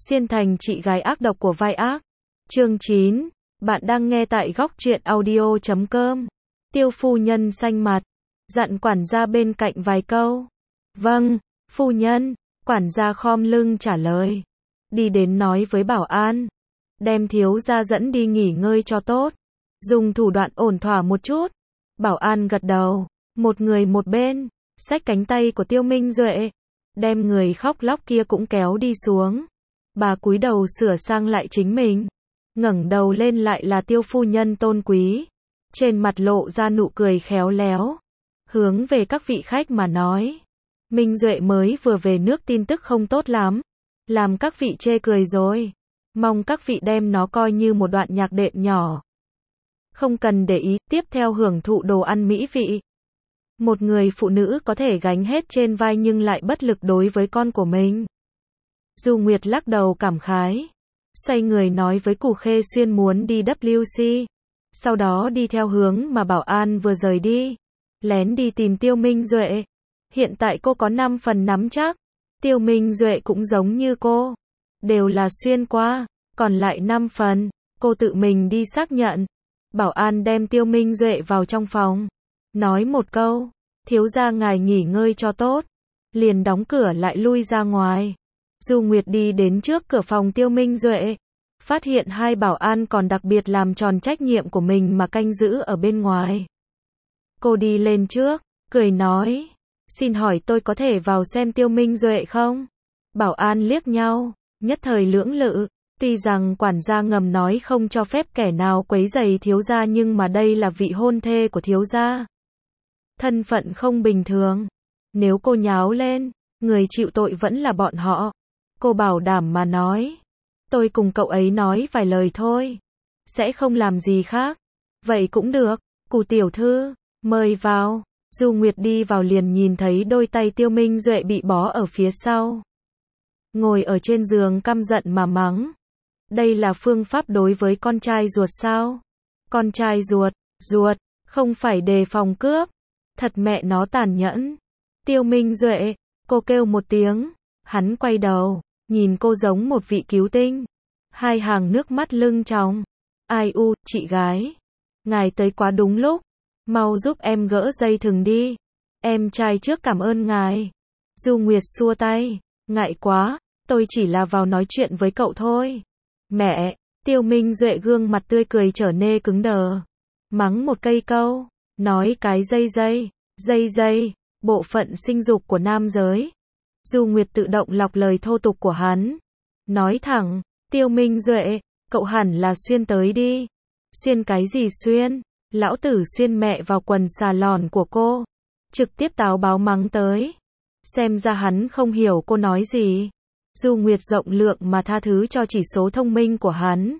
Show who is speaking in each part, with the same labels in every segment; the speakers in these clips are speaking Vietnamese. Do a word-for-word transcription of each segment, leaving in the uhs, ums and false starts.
Speaker 1: Xuyên thành chị gái ác độc của vai ác. Chương chín. Bạn đang nghe tại góc truyện audio chấm com. Tiêu phu nhân xanh mặt, dặn quản gia bên cạnh vài câu. Vâng, phu nhân. Quản gia khom lưng trả lời. Đi đến nói với bảo an, đem thiếu gia dẫn đi nghỉ ngơi cho tốt, dùng thủ đoạn ổn thỏa một chút. Bảo an gật đầu, một người một bên, xách cánh tay của Tiêu Minh Duệ, đem người khóc lóc kia cũng kéo đi xuống. Bà cúi đầu sửa sang lại chính mình, ngẩng đầu lên lại là Tiêu phu nhân tôn quý, trên mặt lộ ra nụ cười khéo léo, hướng về các vị khách mà nói. Minh Duệ mới vừa về nước tin tức không tốt lắm, làm các vị chê cười rồi, mong các vị đem nó coi như một đoạn nhạc đệm nhỏ. Không cần để ý, tiếp theo hưởng thụ đồ ăn mỹ vị. Một người phụ nữ có thể gánh hết trên vai nhưng lại bất lực đối với con của mình. Du Nguyệt lắc đầu cảm khái, xoay người nói với Cù Khê Xuyên muốn đi W C, sau đó đi theo hướng mà Bảo An vừa rời đi, lén đi tìm Tiêu Minh Duệ. Hiện tại cô có năm phần nắm chắc, Tiêu Minh Duệ cũng giống như cô, đều là xuyên qua, còn lại năm phần, cô tự mình đi xác nhận. Bảo An đem Tiêu Minh Duệ vào trong phòng, nói một câu, thiếu gia ngài nghỉ ngơi cho tốt, liền đóng cửa lại lui ra ngoài. Du Nguyệt đi đến trước cửa phòng Tiêu Minh Duệ, phát hiện hai bảo an còn đặc biệt làm tròn trách nhiệm của mình mà canh giữ ở bên ngoài. Cô đi lên trước, cười nói, xin hỏi tôi có thể vào xem Tiêu Minh Duệ không? Bảo an liếc nhau, nhất thời lưỡng lự, tuy rằng quản gia ngầm nói không cho phép kẻ nào quấy rầy thiếu gia nhưng mà đây là vị hôn thê của thiếu gia. Thân phận không bình thường, nếu cô nháo lên, người chịu tội vẫn là bọn họ. Cô bảo đảm mà nói, tôi cùng cậu ấy nói vài lời thôi, sẽ không làm gì khác. Vậy cũng được, Cù tiểu thư, mời vào. Du Nguyệt đi vào liền nhìn thấy đôi tay Tiêu Minh Duệ bị bó ở phía sau, ngồi ở trên giường căm giận mà mắng. Đây là phương pháp đối với con trai ruột sao? Con trai ruột, ruột, không phải đề phòng cướp. Thật mẹ nó tàn nhẫn. Tiêu Minh Duệ, cô kêu một tiếng, hắn quay đầu, nhìn cô giống một vị cứu tinh. Hai hàng nước mắt lưng tròng. Ai u, chị gái, ngài tới quá đúng lúc, mau giúp em gỡ dây thừng đi. Em trai trước cảm ơn ngài. Du Nguyệt xua tay, ngại quá, tôi chỉ là vào nói chuyện với cậu thôi. Mẹ, Tiêu Minh Duệ gương mặt tươi cười trở nên cứng đờ, mắng một cây câu, nói cái dây dây, dây dây, bộ phận sinh dục của nam giới. Du Nguyệt tự động lọc lời thô tục của hắn, nói thẳng, Tiêu Minh Duệ, cậu hẳn là xuyên tới đi. Xuyên cái gì xuyên? Lão tử xuyên mẹ vào quần xà lòn của cô. Trực tiếp táo báo mắng tới. Xem ra hắn không hiểu cô nói gì. Du Nguyệt rộng lượng mà tha thứ cho chỉ số thông minh của hắn.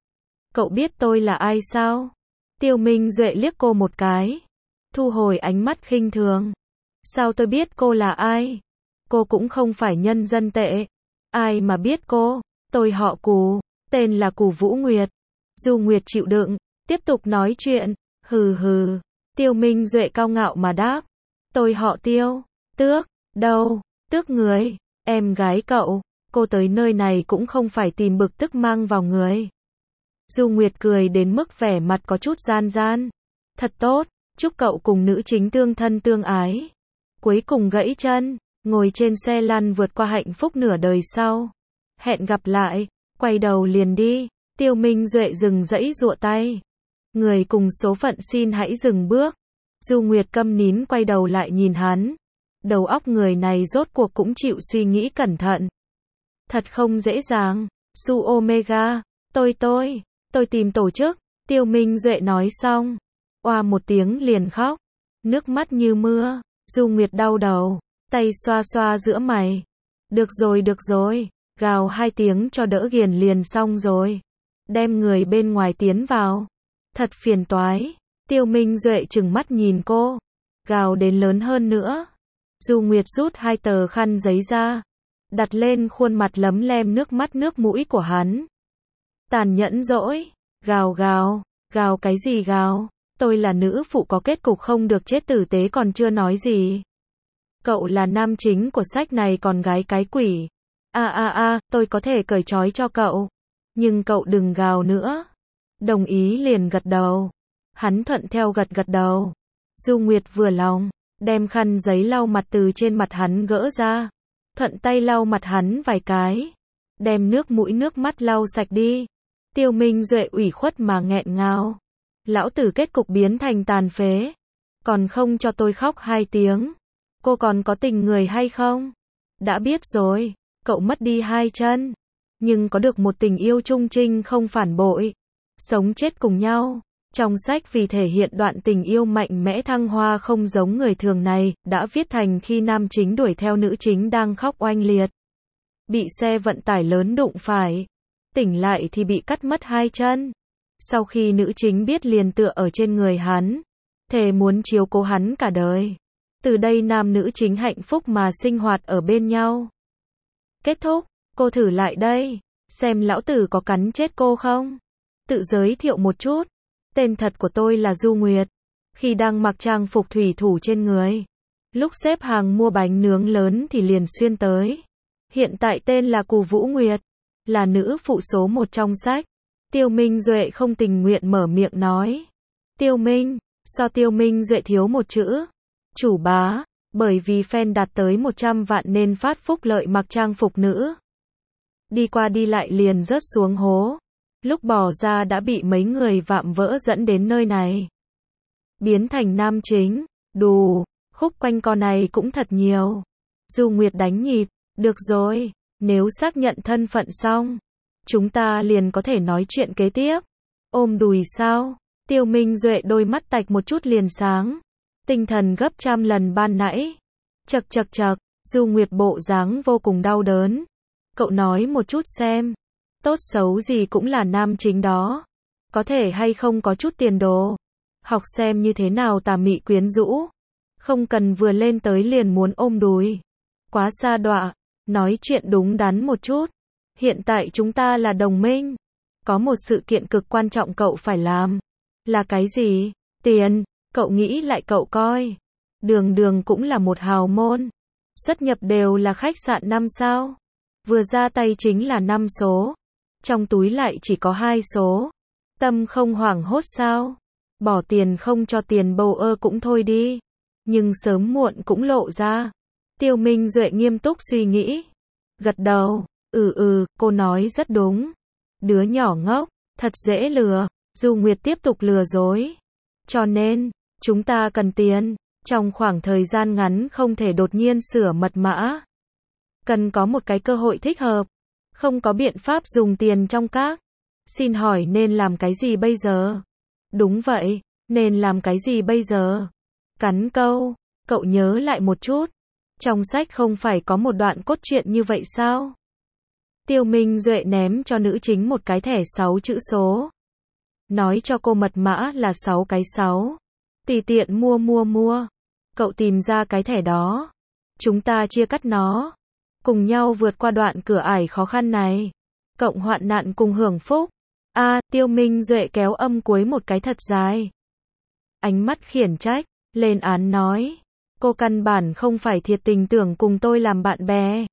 Speaker 1: Cậu biết tôi là ai sao? Tiêu Minh Duệ liếc cô một cái, thu hồi ánh mắt khinh thường. Sao tôi biết cô là ai? Cô cũng không phải nhân dân tệ. Ai mà biết cô? Tôi họ Cù, tên là Cù Vũ Nguyệt. Du Nguyệt chịu đựng, tiếp tục nói chuyện. Hừ hừ. Tiêu Minh Duệ cao ngạo mà đáp. Tôi họ Tiêu. Tước. Đâu? Tước người. Em gái cậu. Cô tới nơi này cũng không phải tìm bực tức mang vào người. Du Nguyệt cười đến mức vẻ mặt có chút gian gian. Thật tốt, chúc cậu cùng nữ chính tương thân tương ái. Cuối cùng gãy chân, ngồi trên xe lăn vượt qua hạnh phúc nửa đời sau. Hẹn gặp lại, quay đầu liền đi. Tiêu Minh Duệ dừng dãy giụa tay. Người cùng số phận xin hãy dừng bước. Du Nguyệt câm nín quay đầu lại nhìn hắn. Đầu óc người này rốt cuộc cũng chịu suy nghĩ cẩn thận. Thật không dễ dàng. Su Omega, tôi tôi, tôi tìm tổ chức. Tiêu Minh Duệ nói xong, oa một tiếng liền khóc, nước mắt như mưa. Du Nguyệt đau đầu, tay xoa xoa giữa mày. Được rồi được rồi, gào hai tiếng cho đỡ ghiền liền xong rồi. Đem người bên ngoài tiến vào. Thật phiền toái. Tiêu Minh Duệ trừng mắt nhìn cô, gào đến lớn hơn nữa. Du Nguyệt rút hai tờ khăn giấy ra, đặt lên khuôn mặt lấm lem nước mắt nước mũi của hắn. Tàn nhẫn dỗi, gào gào, gào cái gì gào, tôi là nữ phụ có kết cục không được chết tử tế còn chưa nói gì. Cậu là nam chính của sách này còn gái cái quỷ. A a a, tôi có thể cởi trói cho cậu. Nhưng cậu đừng gào nữa. Đồng ý liền gật đầu. Hắn thuận theo gật gật đầu. Du Nguyệt vừa lòng, đem khăn giấy lau mặt từ trên mặt hắn gỡ ra. Thuận tay lau mặt hắn vài cái. Đem nước mũi nước mắt lau sạch đi. Tiêu Minh Duệ ủy khuất mà nghẹn ngào. Lão tử kết cục biến thành tàn phế. Còn không cho tôi khóc hai tiếng. Cô còn có tình người hay không? Đã biết rồi, cậu mất đi hai chân. Nhưng có được một tình yêu trung trinh không phản bội. Sống chết cùng nhau. Trong sách vì thể hiện đoạn tình yêu mạnh mẽ thăng hoa không giống người thường này, đã viết thành khi nam chính đuổi theo nữ chính đang khóc oanh liệt. Bị xe vận tải lớn đụng phải. Tỉnh lại thì bị cắt mất hai chân. Sau khi nữ chính biết liền tựa ở trên người hắn. Thề muốn chiếu cố hắn cả đời. Từ đây nam nữ chính hạnh phúc mà sinh hoạt ở bên nhau. Kết thúc, cô thử lại đây. Xem lão tử có cắn chết cô không? Tự giới thiệu một chút. Tên thật của tôi là Du Nguyệt. Khi đang mặc trang phục thủy thủ trên người. Lúc xếp hàng mua bánh nướng lớn thì liền xuyên tới. Hiện tại tên là Cù Vũ Nguyệt. Là nữ phụ số một trong sách. Tiêu Minh Duệ không tình nguyện mở miệng nói. Tiêu Minh, so Tiêu Minh Duệ thiếu một chữ. Chủ bá, bởi vì fan đạt tới một trăm vạn nên phát phúc lợi mặc trang phục nữ. Đi qua đi lại liền rớt xuống hố. Lúc bỏ ra đã bị mấy người vạm vỡ dẫn đến nơi này. Biến thành nam chính, đù, khúc quanh co này cũng thật nhiều. Du Nguyệt đánh nhịp, được rồi, nếu xác nhận thân phận xong, chúng ta liền có thể nói chuyện kế tiếp. Ôm đùi sao? Tiêu Minh Duệ đôi mắt tạch một chút liền sáng. Tinh thần gấp trăm lần ban nãy. Chật chật chật, Du Nguyệt bộ dáng vô cùng đau đớn. Cậu nói một chút xem. Tốt xấu gì cũng là nam chính đó. Có thể hay không có chút tiền đồ. Học xem như thế nào tà mị quyến rũ. Không cần vừa lên tới liền muốn ôm đùi. Quá xa đọa. Nói chuyện đúng đắn một chút. Hiện tại chúng ta là đồng minh. Có một sự kiện cực quan trọng cậu phải làm. Là cái gì? Tiền. Cậu nghĩ lại cậu coi. Đường đường cũng là một hào môn. Xuất nhập đều là khách sạn năm sao. Vừa ra tay chính là năm số. Trong túi lại chỉ có hai số. Tâm không hoảng hốt sao? Bỏ tiền không cho tiền bầu ơ cũng thôi đi. Nhưng sớm muộn cũng lộ ra. Tiêu Minh Duệ nghiêm túc suy nghĩ. Gật đầu. Ừ ừ, cô nói rất đúng. Đứa nhỏ ngốc, thật dễ lừa. Du Nguyệt tiếp tục lừa dối. Cho nên, chúng ta cần tiền. Trong khoảng thời gian ngắn không thể đột nhiên sửa mật mã. Cần có một cái cơ hội thích hợp. Không có biện pháp dùng tiền trong các. Xin hỏi nên làm cái gì bây giờ? Đúng vậy, nên làm cái gì bây giờ? Cắn câu, cậu nhớ lại một chút. Trong sách không phải có một đoạn cốt truyện như vậy sao? Tiêu Minh Duệ ném cho nữ chính một cái thẻ sáu chữ số. Nói cho cô mật mã là sáu cái sáu. Tùy tiện mua mua mua. Cậu tìm ra cái thẻ đó. Chúng ta chia cắt nó. Cùng nhau vượt qua đoạn cửa ải khó khăn này. Cộng hoạn nạn cùng hưởng phúc. A, à, Tiêu Minh Duệ kéo âm cuối một cái thật dài. Ánh mắt khiển trách, lên án nói. Cô căn bản không phải thiệt tình tưởng cùng tôi làm bạn bè.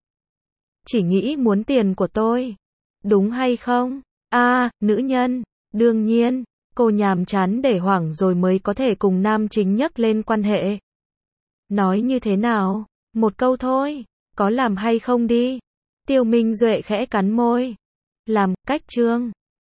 Speaker 1: Chỉ nghĩ muốn tiền của tôi. Đúng hay không? A, à, nữ nhân. Đương nhiên, cô nhàm chán để hoảng rồi mới có thể cùng nam chính nhắc lên quan hệ. Nói như thế nào? Một câu thôi. Có làm hay không đi? Tiêu Minh Duệ khẽ cắn môi. Làm, cách chương.